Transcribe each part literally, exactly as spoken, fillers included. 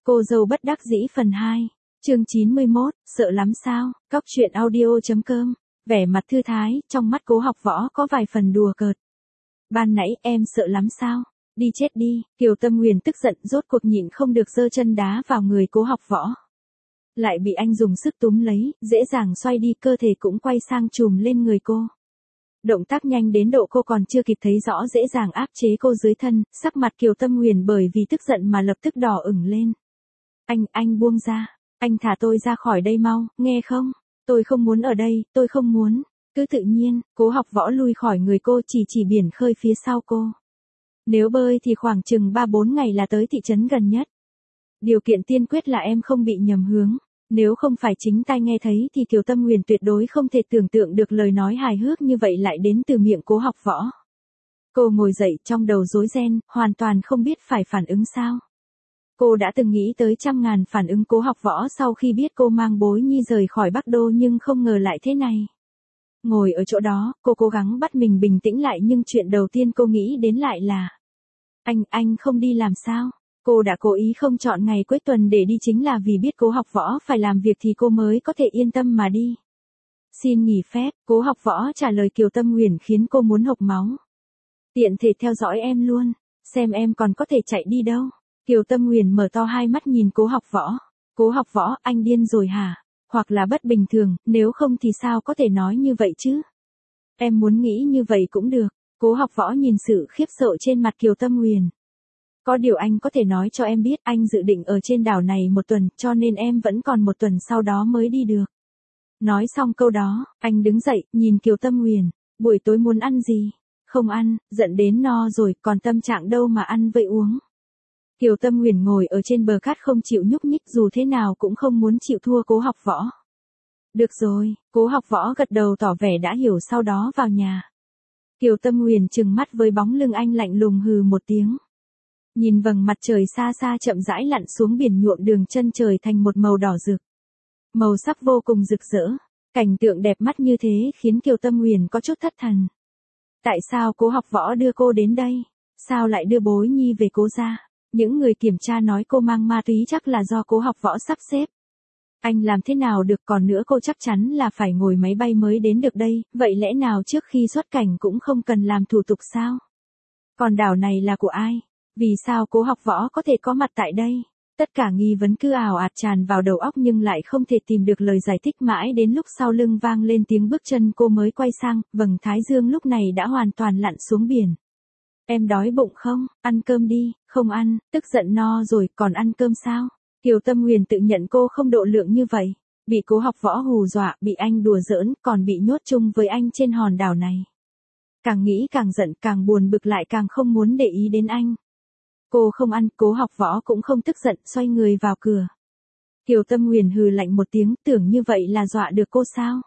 Cô dâu bất đắc dĩ phần hai. Chương chín mươi mốt, sợ lắm sao? Cóc truyện audio.com. Vẻ mặt thư thái, trong mắt Cố Học Võ có vài phần đùa cợt. Ban nãy em sợ lắm sao? Đi chết đi, Kiều Tâm Huyền tức giận rốt cuộc nhịn không được giơ chân đá vào người Cố Học Võ. Lại bị anh dùng sức túm lấy, dễ dàng xoay đi, cơ thể cũng quay sang chùm lên người cô. Động tác nhanh đến độ cô còn chưa kịp thấy rõ, dễ dàng áp chế cô dưới thân, sắc mặt Kiều Tâm Huyền bởi vì tức giận mà lập tức đỏ ửng lên. Anh, anh buông ra, anh thả tôi ra khỏi đây mau, nghe không? Tôi không muốn ở đây, tôi không muốn. Cứ tự nhiên, Cố Học Võ lui khỏi người cô, chỉ chỉ biển khơi phía sau cô. Nếu bơi thì khoảng chừng ba bốn ngày là tới thị trấn gần nhất. Điều kiện tiên quyết là em không bị nhầm hướng. Nếu không phải chính tai nghe thấy thì Kiều Tâm Huyền tuyệt đối không thể tưởng tượng được lời nói hài hước như vậy lại đến từ miệng Cố Học Võ. Cô ngồi dậy trong đầu rối ren, hoàn toàn không biết phải phản ứng sao. Cô đã từng nghĩ tới trăm ngàn phản ứng Cố Học Võ sau khi biết cô mang Bối Nhi rời khỏi Bắc Đô, nhưng không ngờ lại thế này. Ngồi ở chỗ đó, cô cố gắng bắt mình bình tĩnh lại, nhưng chuyện đầu tiên cô nghĩ đến lại là: Anh, anh không đi làm sao? Cô đã cố ý không chọn ngày cuối tuần để đi chính là vì biết Cố Học Võ phải làm việc thì cô mới có thể yên tâm mà đi. Xin nghỉ phép, Cố Học Võ trả lời Kiều Tâm Huyền khiến cô muốn hộc máu. Tiện thể theo dõi em luôn, xem em còn có thể chạy đi đâu. Kiều Tâm Huyền mở to hai mắt nhìn Cố Học Võ. Cố Học Võ, anh điên rồi hả? Hoặc là bất bình thường, nếu không thì sao có thể nói như vậy chứ? Em muốn nghĩ như vậy cũng được. Cố Học Võ nhìn sự khiếp sợ trên mặt Kiều Tâm Huyền. Có điều anh có thể nói cho em biết, anh dự định ở trên đảo này một tuần, cho nên em vẫn còn một tuần sau đó mới đi được. Nói xong câu đó, anh đứng dậy, nhìn Kiều Tâm Huyền. Buổi tối muốn ăn gì? Không ăn, giận đến no rồi, còn tâm trạng đâu mà ăn vậy uống. Kiều Tâm Huyền ngồi ở trên bờ cát không chịu nhúc nhích, dù thế nào cũng không muốn chịu thua Cố Học Võ. Được rồi, Cố Học Võ gật đầu tỏ vẻ đã hiểu, sau đó vào nhà. Kiều Tâm Huyền trừng mắt với bóng lưng anh, lạnh lùng hừ một tiếng. Nhìn vầng mặt trời xa xa chậm rãi lặn xuống biển, nhuộm đường chân trời thành một màu đỏ rực. Màu sắc vô cùng rực rỡ. Cảnh tượng đẹp mắt như thế khiến Kiều Tâm Huyền có chút thất thần. Tại sao Cố Học Võ đưa cô đến đây? Sao lại đưa Bối Nhi về Cố gia? Những người kiểm tra nói cô mang ma túy chắc là do Cố Học Võ sắp xếp. Anh làm thế nào được, còn nữa cô chắc chắn là phải ngồi máy bay mới đến được đây, vậy lẽ nào trước khi xuất cảnh cũng không cần làm thủ tục sao? Còn đảo này là của ai? Vì sao Cố Học Võ có thể có mặt tại đây? Tất cả nghi vấn cứ ào ạt tràn vào đầu óc nhưng lại không thể tìm được lời giải thích, mãi đến lúc sau lưng vang lên tiếng bước chân cô mới quay sang, vầng thái dương lúc này đã hoàn toàn lặn xuống biển. Em đói bụng không? Ăn cơm đi. Không ăn, tức giận no rồi, còn ăn cơm sao? Kiều Tâm Huyền tự nhận cô không độ lượng như vậy. Bị Cố Học Võ hù dọa, bị anh đùa giỡn, còn bị nhốt chung với anh trên hòn đảo này. Càng nghĩ càng giận, càng buồn bực, lại càng không muốn để ý đến anh. Cô không ăn, Cố Học Võ cũng không tức giận, xoay người vào cửa. Kiều Tâm Huyền hừ lạnh một tiếng, tưởng như vậy là dọa được cô sao?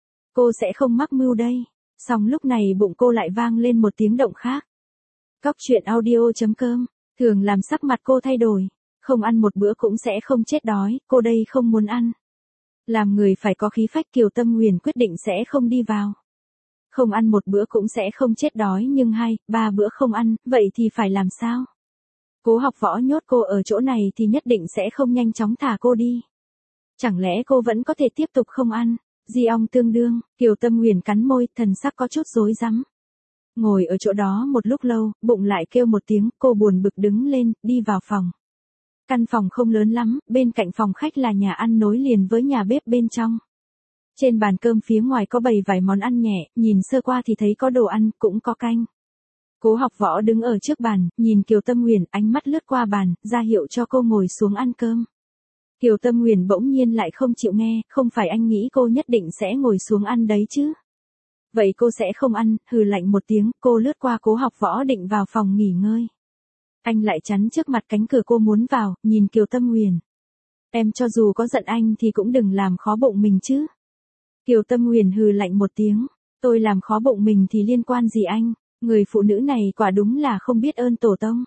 Cô sẽ không mắc mưu đây. Xong lúc này bụng cô lại vang lên một tiếng động khác. Cóc truyện audio.com. Thường làm sắc mặt cô thay đổi. Không ăn một bữa cũng sẽ không chết đói, cô đây không muốn ăn. Làm người phải có khí phách, Kiều Tâm Huyền quyết định sẽ không đi vào. Không ăn một bữa cũng sẽ không chết đói, nhưng hai, ba bữa không ăn, vậy thì phải làm sao? Cố Học Võ nhốt cô ở chỗ này thì nhất định sẽ không nhanh chóng thả cô đi. Chẳng lẽ cô vẫn có thể tiếp tục không ăn? Di ong tương đương, Kiều Tâm Huyền cắn môi, thần sắc có chút rối rắm. Ngồi ở chỗ đó một lúc lâu, bụng lại kêu một tiếng, cô buồn bực đứng lên, đi vào phòng. Căn phòng không lớn lắm, bên cạnh phòng khách là nhà ăn nối liền với nhà bếp bên trong. Trên bàn cơm phía ngoài có bày vài món ăn nhẹ, nhìn sơ qua thì thấy có đồ ăn, cũng có canh. Cố Học Võ đứng ở trước bàn, nhìn Kiều Tâm Huyền, ánh mắt lướt qua bàn, ra hiệu cho cô ngồi xuống ăn cơm. Kiều Tâm Huyền bỗng nhiên lại không chịu nghe, không phải anh nghĩ cô nhất định sẽ ngồi xuống ăn đấy chứ? Vậy cô sẽ không ăn, hừ lạnh một tiếng, cô lướt qua Cố Học Võ định vào phòng nghỉ ngơi. Anh lại chắn trước mặt cánh cửa, cô muốn vào, nhìn Kiều Tâm Huyền. Em cho dù có giận anh thì cũng đừng làm khó bụng mình chứ. Kiều Tâm Huyền hừ lạnh một tiếng, tôi làm khó bụng mình thì liên quan gì anh, người phụ nữ này quả đúng là không biết ơn tổ tông.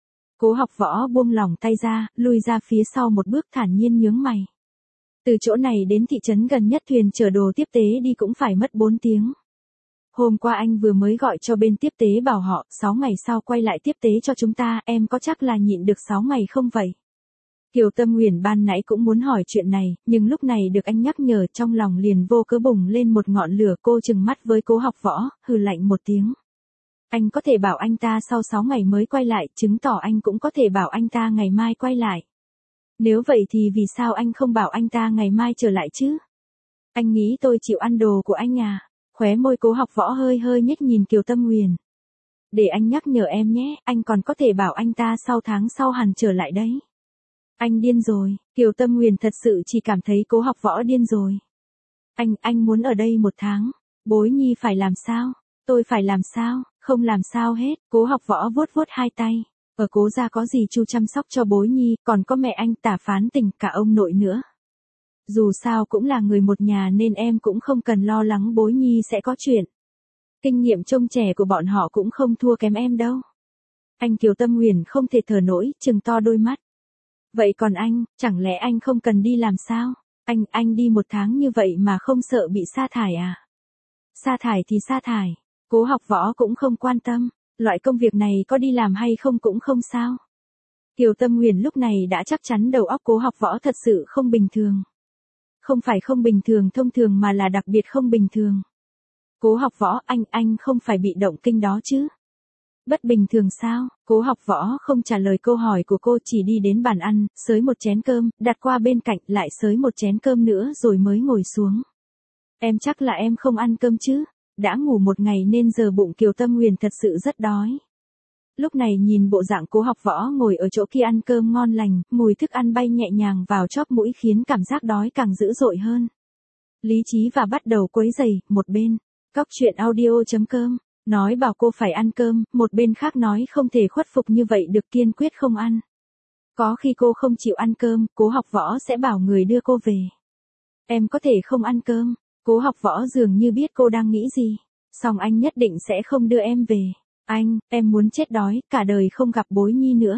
Cố Học Võ buông lỏng tay ra, lui ra phía sau một bước, thản nhiên nhướng mày. Từ chỗ này đến thị trấn gần nhất thuyền chở đồ tiếp tế đi cũng phải mất bốn tiếng. Hôm qua anh vừa mới gọi cho bên tiếp tế bảo họ sáu ngày sau quay lại tiếp tế cho chúng ta, em có chắc là nhịn được sáu ngày không vậy? Kiều Tâm Huyền ban nãy cũng muốn hỏi chuyện này, nhưng lúc này được anh nhắc nhở trong lòng liền vô cớ bùng lên một ngọn lửa. Cô trừng mắt với Cố Học Võ, hừ lạnh một tiếng. Anh có thể bảo anh ta sau sáu ngày mới quay lại, chứng tỏ anh cũng có thể bảo anh ta ngày mai quay lại. Nếu vậy thì vì sao anh không bảo anh ta ngày mai trở lại chứ? Anh nghĩ tôi chịu ăn đồ của anh à? Khóe môi Cố Học Võ hơi hơi nhếch nhìn Kiều Tâm Huyền. Để anh nhắc nhở em nhé, anh còn có thể bảo anh ta sau tháng sau hẳn trở lại đấy. Anh điên rồi, Kiều Tâm Huyền thật sự chỉ cảm thấy Cố Học Võ điên rồi. Anh, anh muốn ở đây một tháng, Bối Nhi phải làm sao? Tôi phải làm sao? Không làm sao hết. Cố Học Võ vuốt vuốt hai tay. Ở Cố gia có dì Chu chăm sóc cho Bối Nhi, còn có mẹ anh Tả Phán Tình, cả ông nội nữa. Dù sao cũng là người một nhà nên em cũng không cần lo lắng Bối Nhi sẽ có chuyện. Kinh nghiệm trông trẻ của bọn họ cũng không thua kém em đâu. Anh Kiều Tâm Huyền không thể thở nổi, trừng to đôi mắt. Vậy còn anh, chẳng lẽ anh không cần đi làm sao? Anh, anh đi một tháng như vậy mà không sợ bị sa thải à? Sa thải thì sa thải. Cố Học Võ cũng không quan tâm, loại công việc này có đi làm hay không cũng không sao. Kiều Tâm Huyền lúc này đã chắc chắn đầu óc Cố Học Võ thật sự không bình thường. Không phải không bình thường thông thường mà là đặc biệt không bình thường. Cố Học Võ, anh, anh không phải bị động kinh đó chứ? Bất bình thường sao? Cố Học Võ không trả lời câu hỏi của cô, chỉ đi đến bàn ăn, xới một chén cơm, đặt qua bên cạnh, lại xới một chén cơm nữa rồi mới ngồi xuống. Em chắc là em không ăn cơm chứ? Đã ngủ một ngày nên giờ bụng Kiều Tâm Huyền thật sự rất đói. Lúc này nhìn bộ dạng Cố Học Võ ngồi ở chỗ kia ăn cơm ngon lành, mùi thức ăn bay nhẹ nhàng vào chóp mũi khiến cảm giác đói càng dữ dội hơn. Lý trí và bắt đầu quấy rầy, một bên, Cóc Truyện Audio chấm com, nói bảo cô phải ăn cơm, một bên khác nói không thể khuất phục như vậy được, kiên quyết không ăn. Có khi cô không chịu ăn cơm, Cố Học Võ sẽ bảo người đưa cô về. Em có thể không ăn cơm. Cố Học Võ dường như biết cô đang nghĩ gì. Song anh nhất định sẽ không đưa em về. Anh, em muốn chết đói, cả đời không gặp Bối Nhi nữa.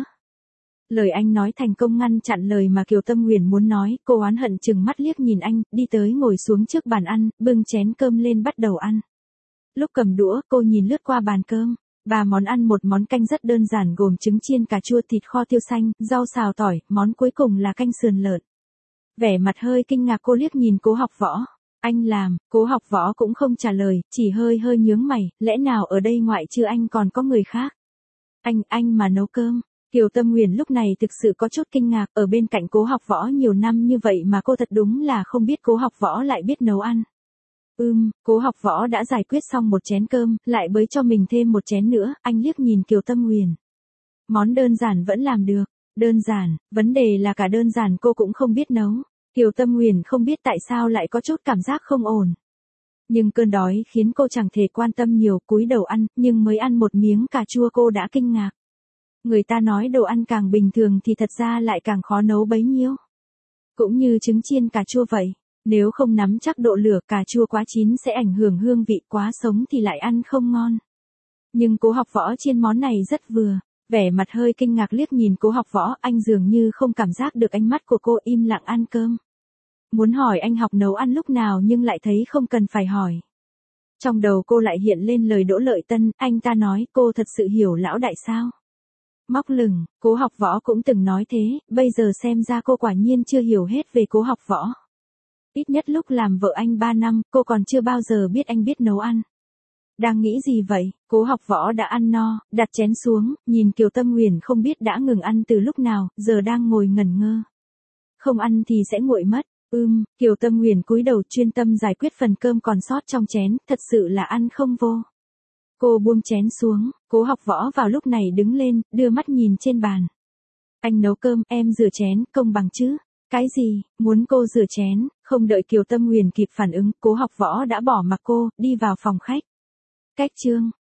Lời anh nói thành công ngăn chặn lời mà Kiều Tâm Huyền muốn nói. Cô oán hận chừng mắt liếc nhìn anh, đi tới ngồi xuống trước bàn ăn, bưng chén cơm lên bắt đầu ăn. Lúc cầm đũa, cô nhìn lướt qua bàn cơm. Ba món ăn, một món canh rất đơn giản gồm trứng chiên, cà chua, thịt kho tiêu xanh, rau xào tỏi, món cuối cùng là canh sườn lợn. Vẻ mặt hơi kinh ngạc cô liếc nhìn Cố Học Võ. Anh làm, Cố Học Võ cũng không trả lời, chỉ hơi hơi nhướng mày, lẽ nào ở đây ngoại trừ anh còn có người khác? Anh, anh mà nấu cơm. Kiều Tâm Huyền lúc này thực sự có chút kinh ngạc, ở bên cạnh Cố Học Võ nhiều năm như vậy mà cô thật đúng là không biết Cố Học Võ lại biết nấu ăn. Ừm, Cố Học Võ đã giải quyết xong một chén cơm, lại bới cho mình thêm một chén nữa, anh liếc nhìn Kiều Tâm Huyền. Món đơn giản vẫn làm được, đơn giản, vấn đề là cả đơn giản cô cũng không biết nấu. Kiều Tâm Huyền không biết tại sao lại có chút cảm giác không ổn. Nhưng cơn đói khiến cô chẳng thể quan tâm nhiều, cúi đầu ăn, nhưng mới ăn một miếng cà chua cô đã kinh ngạc. Người ta nói đồ ăn càng bình thường thì thật ra lại càng khó nấu bấy nhiêu. Cũng như trứng chiên cà chua vậy, nếu không nắm chắc độ lửa cà chua quá chín sẽ ảnh hưởng hương vị, quá sống thì lại ăn không ngon. Nhưng Cố Học Võ chiên món này rất vừa. Vẻ mặt hơi kinh ngạc liếc nhìn Cố Học Võ, anh dường như không cảm giác được ánh mắt của cô, im lặng ăn cơm. Muốn hỏi anh học nấu ăn lúc nào nhưng lại thấy không cần phải hỏi. Trong đầu cô lại hiện lên lời Đỗ Lợi Tân, anh ta nói cô thật sự hiểu lão đại sao. Móc lửng, Cố Học Võ cũng từng nói thế, bây giờ xem ra cô quả nhiên chưa hiểu hết về Cố Học Võ. Ít nhất lúc làm vợ anh ba năm, cô còn chưa bao giờ biết anh biết nấu ăn. Đang nghĩ gì vậy? Cố Học Võ đã ăn no, đặt chén xuống, nhìn Kiều Tâm Huyền không biết đã ngừng ăn từ lúc nào, giờ đang ngồi ngẩn ngơ. Không ăn thì sẽ nguội mất. Ưm, Kiều Tâm Huyền cúi đầu chuyên tâm giải quyết phần cơm còn sót trong chén, thật sự là ăn không vô. Cô buông chén xuống, Cố Học Võ vào lúc này đứng lên, đưa mắt nhìn trên bàn. Anh nấu cơm, em rửa chén, công bằng chứ? Cái gì, muốn cô rửa chén? Không đợi Kiều Tâm Huyền kịp phản ứng, Cố Học Võ đã bỏ mặc cô, đi vào phòng khách. Cách chương